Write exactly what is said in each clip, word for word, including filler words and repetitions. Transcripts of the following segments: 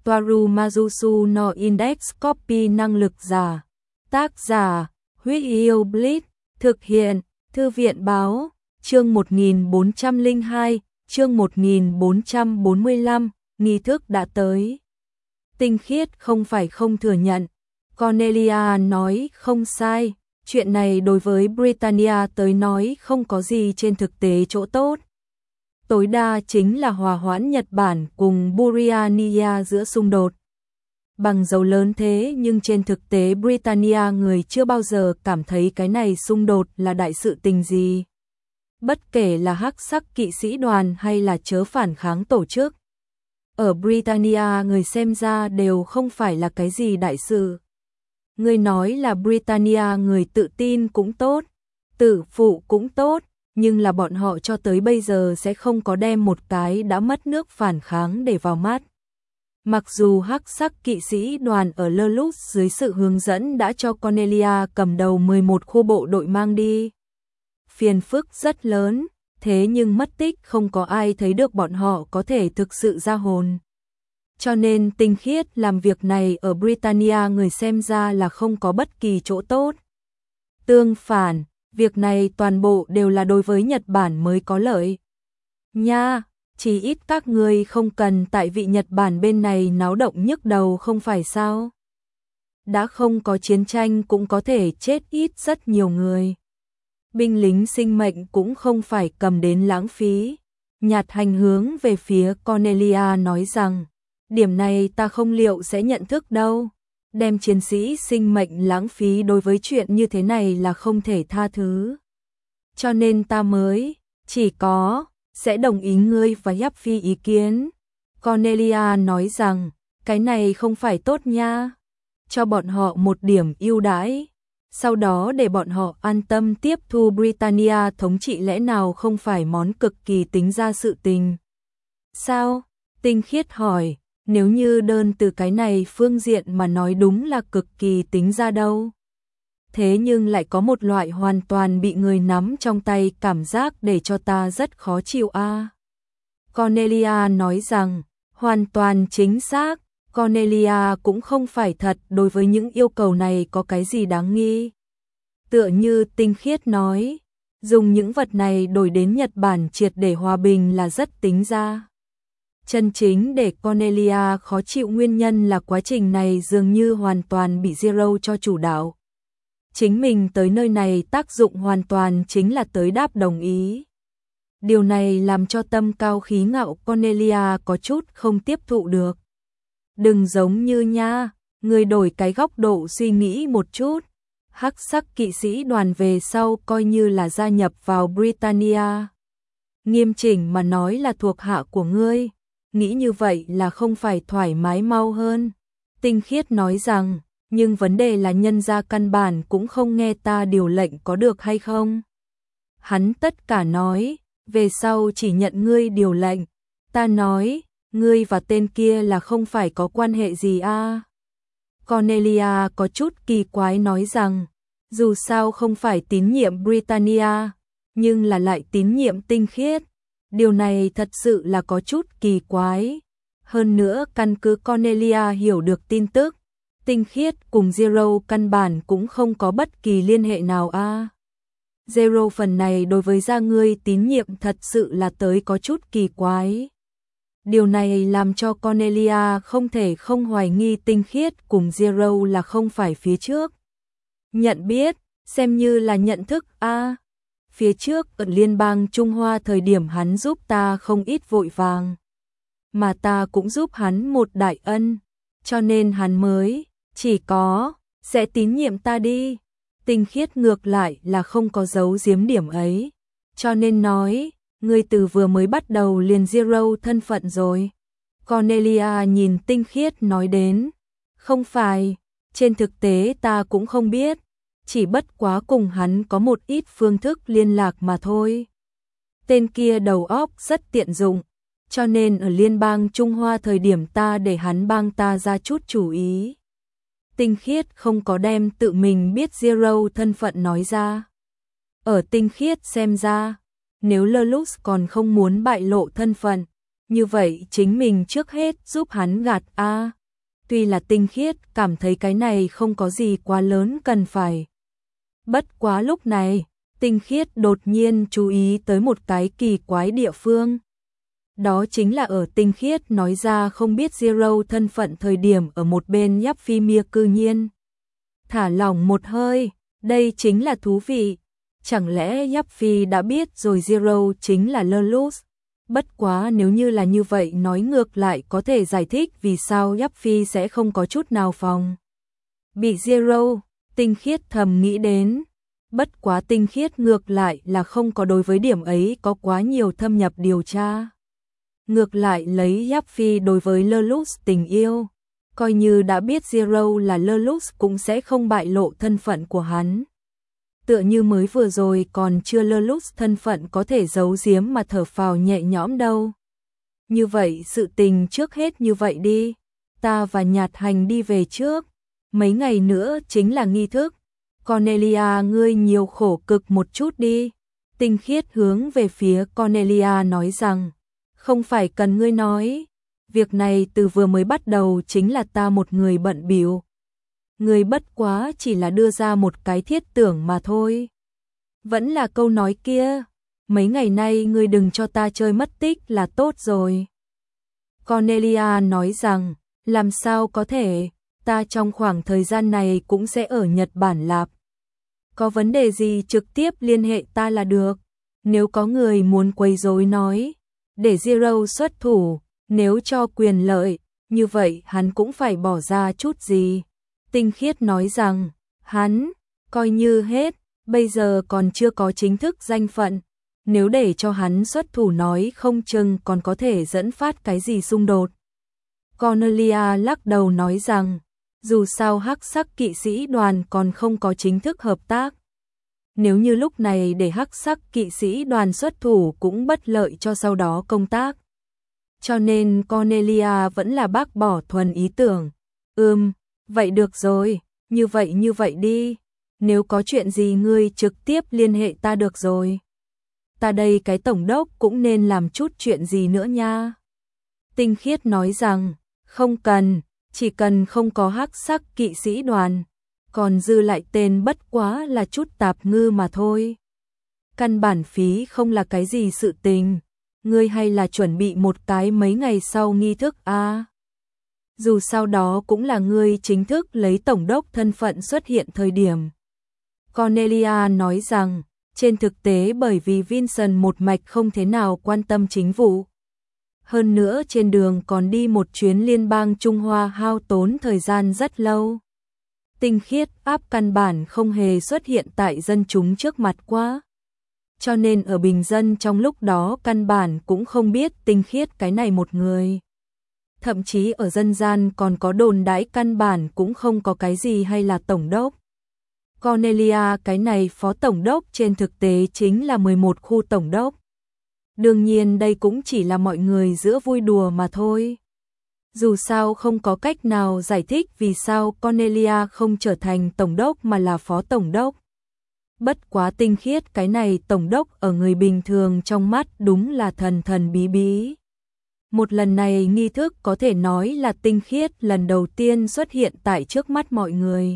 Toaru Majusu no Index Copy năng lực giả. Tác giả, Huyết Yêu Blitz, thực hiện, Thư viện báo, chương một nghìn bốn trăm lẻ hai, chương một nghìn bốn trăm bốn mươi lăm, nghi thức đã tới. Tinh khiết không phải không thừa nhận. Cornelia nói không sai, chuyện này đối với Britannia tới nói không có gì trên thực tế chỗ tốt. Tối đa chính là hòa hoãn Nhật Bản cùng Britannia giữa xung đột. Bằng dấu lớn thế nhưng trên thực tế Britannia người chưa bao giờ cảm thấy cái này xung đột là đại sự tình gì. Bất kể là hắc sắc kỵ sĩ đoàn hay là chớ phản kháng tổ chức. Ở Britannia người xem ra đều không phải là cái gì đại sự. Người nói là Britannia người tự tin cũng tốt, tự phụ cũng tốt, nhưng là bọn họ cho tới bây giờ sẽ không có đem một cái đã mất nước phản kháng để vào mắt. Mặc dù hắc sắc kỵ sĩ đoàn ở Lelux dưới sự hướng dẫn đã cho Cornelia cầm đầu mười một khu bộ đội mang đi. Phiền phức rất lớn, thế nhưng mất tích không có ai thấy được bọn họ có thể thực sự ra hồn. Cho nên tinh khiết làm việc này ở Britannia người xem ra là không có bất kỳ chỗ tốt. Tương phản, việc này toàn bộ đều là đối với Nhật Bản mới có lợi. Nha, chỉ ít các người không cần tại vị Nhật Bản bên này náo động nhức đầu không phải sao? Đã không có chiến tranh cũng có thể chết ít rất nhiều người. Binh lính sinh mệnh cũng không phải cầm đến lãng phí. Nhạt hành hướng về phía Cornelia nói rằng, điểm này ta không liệu sẽ nhận thức đâu. Đem chiến sĩ sinh mệnh lãng phí đối với chuyện như thế này là không thể tha thứ. Cho nên ta mới, chỉ có, sẽ đồng ý ngươi và Yap Phi ý kiến. Cornelia nói rằng, cái này không phải tốt nha. Cho bọn họ một điểm ưu đãi. Sau đó để bọn họ an tâm tiếp thu Britannia thống trị lẽ nào không phải món cực kỳ tính ra sự tình. Sao? Tinh khiết hỏi. Nếu như đơn từ cái này phương diện mà nói đúng là cực kỳ tính ra đâu. Thế nhưng lại có một loại hoàn toàn bị người nắm trong tay cảm giác để cho ta rất khó chịu a. À. Cornelia nói rằng, hoàn toàn chính xác, Cornelia cũng không phải thật đối với những yêu cầu này có cái gì đáng nghi. Tựa như tinh khiết nói, dùng những vật này đổi đến Nhật Bản triệt để hòa bình là rất tính ra. Chân chính để Cornelia khó chịu nguyên nhân là quá trình này dường như hoàn toàn bị Zero cho chủ đạo. Chính mình tới nơi này tác dụng hoàn toàn chính là tới đáp đồng ý. Điều này làm cho tâm cao khí ngạo Cornelia có chút không tiếp thụ được. Đừng giống như nha, người đổi cái góc độ suy nghĩ một chút. Hắc sắc kỵ sĩ đoàn về sau coi như là gia nhập vào Britannia. Nghiêm chỉnh mà nói là thuộc hạ của ngươi. Nghĩ như vậy là không phải thoải mái mau hơn. Tinh khiết nói rằng, nhưng vấn đề là nhân gia căn bản cũng không nghe ta điều lệnh có được hay không. Hắn tất cả nói, về sau chỉ nhận ngươi điều lệnh. Ta nói, ngươi và tên kia là không phải có quan hệ gì a? À? Cornelia có chút kỳ quái nói rằng, dù sao không phải tín nhiệm Britannia, nhưng là lại tín nhiệm tinh khiết. Điều này thật sự là có chút kỳ quái. Hơn nữa căn cứ Cornelia hiểu được tin tức, tinh khiết cùng Zero căn bản cũng không có bất kỳ liên hệ nào a. À. Zero phần này đối với gia ngươi tín nhiệm thật sự là tới có chút kỳ quái. Điều này làm cho Cornelia không thể không hoài nghi tinh khiết cùng Zero là không phải phía trước. Nhận biết, xem như là nhận thức a. À. Phía trước ở Liên bang Trung Hoa thời điểm hắn giúp ta không ít vội vàng. Mà ta cũng giúp hắn một đại ân. Cho nên hắn mới, chỉ có, sẽ tín nhiệm ta đi. Tinh khiết ngược lại là không có giấu giếm điểm ấy. Cho nên nói, ngươi từ vừa mới bắt đầu liền Zero thân phận rồi. Cornelia nhìn tinh khiết nói đến. Không phải, trên thực tế ta cũng không biết. Chỉ bất quá cùng hắn có một ít phương thức liên lạc mà thôi. Tên kia đầu óc rất tiện dụng, cho nên ở Liên bang Trung Hoa thời điểm ta để hắn bang ta ra chút chủ ý. Tinh khiết không có đem tự mình biết Zero thân phận nói ra. Ở tinh khiết xem ra, nếu Lelux còn không muốn bại lộ thân phận, như vậy chính mình trước hết giúp hắn gạt a. Tuy là Tinh Khiết cảm thấy cái này không có gì quá lớn cần phải. Bất quá lúc này, Tinh Khiết đột nhiên chú ý tới một cái kỳ quái địa phương. Đó chính là ở Tinh Khiết nói ra không biết Zero thân phận thời điểm ở một bên Yáp Phi Mia cư nhiên thả lỏng một hơi, đây chính là thú vị. Chẳng lẽ Yáp Phi đã biết rồi Zero chính là Lerlus? Bất quá nếu như là như vậy nói ngược lại có thể giải thích vì sao Yáp Phi sẽ không có chút nào phòng bị Zero, Tinh Khiết thầm nghĩ đến. Bất quá Tinh Khiết ngược lại là không có đối với điểm ấy có quá nhiều thâm nhập điều tra. Ngược lại lấy Yáp Phi đối với Lerlus tình yêu, coi như đã biết Zero là Lerlus cũng sẽ không bại lộ thân phận của hắn. Tựa như mới vừa rồi còn chưa Lerlus thân phận có thể giấu giếm mà thở phào nhẹ nhõm đâu. Như vậy sự tình trước hết như vậy đi, ta và Nhạt Hành đi về trước, mấy ngày nữa chính là nghi thức. Cornelia ngươi nhiều khổ cực một chút đi. Tinh Khiết hướng về phía Cornelia nói rằng, không phải cần ngươi nói, việc này từ vừa mới bắt đầu chính là ta một người bận bịu. Ngươi bất quá chỉ là đưa ra một cái thiết tưởng mà thôi. Vẫn là câu nói kia, mấy ngày nay ngươi đừng cho ta chơi mất tích là tốt rồi. Cornelia nói rằng, làm sao có thể, ta trong khoảng thời gian này cũng sẽ ở Nhật Bản lạp. Có vấn đề gì trực tiếp liên hệ ta là được. Nếu có người muốn quấy rối nói, để Zero xuất thủ, nếu cho quyền lợi, như vậy hắn cũng phải bỏ ra chút gì. Tinh Khiết nói rằng, hắn, coi như hết, bây giờ còn chưa có chính thức danh phận. Nếu để cho hắn xuất thủ nói không chừng còn có thể dẫn phát cái gì xung đột. Cornelia lắc đầu nói rằng, dù sao hắc sắc kỵ sĩ đoàn còn không có chính thức hợp tác. Nếu như lúc này để hắc sắc kỵ sĩ đoàn xuất thủ cũng bất lợi cho sau đó công tác. Cho nên Cornelia vẫn là bác bỏ thuần ý tưởng. Ừm, vậy được rồi, như vậy như vậy đi. Nếu có chuyện gì ngươi trực tiếp liên hệ ta được rồi. Ta đây cái tổng đốc cũng nên làm chút chuyện gì nữa nha. Tinh Khiết nói rằng, không cần, chỉ cần không có hắc sắc kỵ sĩ đoàn. Còn dư lại tên bất quá là chút tạp ngư mà thôi. Căn bản phí không là cái gì sự tình. Ngươi hay là chuẩn bị một cái mấy ngày sau nghi thức a. À? Dù sao đó cũng là ngươi chính thức lấy tổng đốc thân phận xuất hiện thời điểm. Cornelia nói rằng, trên thực tế bởi vì Vincent một mạch không thế nào quan tâm chính vụ. Hơn nữa trên đường còn đi một chuyến liên bang Trung Hoa hao tốn thời gian rất lâu. Tinh Khiết áp căn bản không hề xuất hiện tại dân chúng trước mặt quá. Cho nên ở bình dân trong lúc đó căn bản cũng không biết Tinh Khiết cái này một người. Thậm chí ở dân gian còn có đồn đãi căn bản cũng không có cái gì hay là tổng đốc. Cornelia cái này phó tổng đốc trên thực tế chính là mười một khu tổng đốc. Đương nhiên đây cũng chỉ là mọi người giữa vui đùa mà thôi. Dù sao không có cách nào giải thích vì sao Cornelia không trở thành tổng đốc mà là phó tổng đốc. Bất quá Tinh Khiết cái này tổng đốc ở người bình thường trong mắt đúng là thần thần bí bí. Một lần này nghi thức có thể nói là Tinh Khiết lần đầu tiên xuất hiện tại trước mắt mọi người.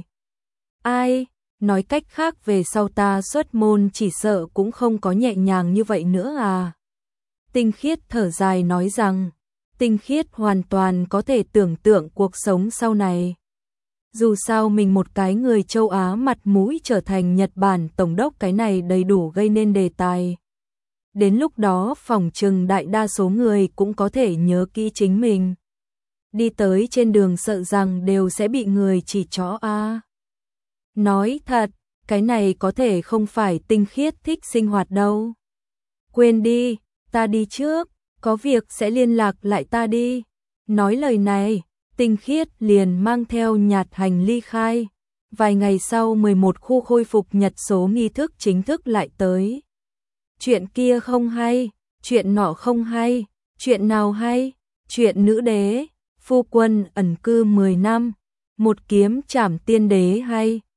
Ai, nói cách khác về sau ta xuất môn chỉ sợ cũng không có nhẹ nhàng như vậy nữa à. Tinh Khiết thở dài nói rằng, Tinh Khiết hoàn toàn có thể tưởng tượng cuộc sống sau này. Dù sao mình một cái người châu Á mặt mũi trở thành Nhật Bản tổng đốc cái này đầy đủ gây nên đề tài. Đến lúc đó phỏng chừng đại đa số người cũng có thể nhớ kỹ chính mình. Đi tới trên đường sợ rằng đều sẽ bị người chỉ trỏ a. À. Nói thật, cái này có thể không phải Tinh Khiết thích sinh hoạt đâu. Quên đi, ta đi trước, có việc sẽ liên lạc lại ta đi. Nói lời này, Tinh Khiết liền mang theo Nhạt Hành ly khai. Vài ngày sau mười một khu khôi phục nhật số nghi thức chính thức lại tới. Chuyện kia không hay, chuyện nọ không hay, chuyện nào hay, chuyện nữ đế, phu quân ẩn cư mười năm, một kiếm trảm tiên đế hay.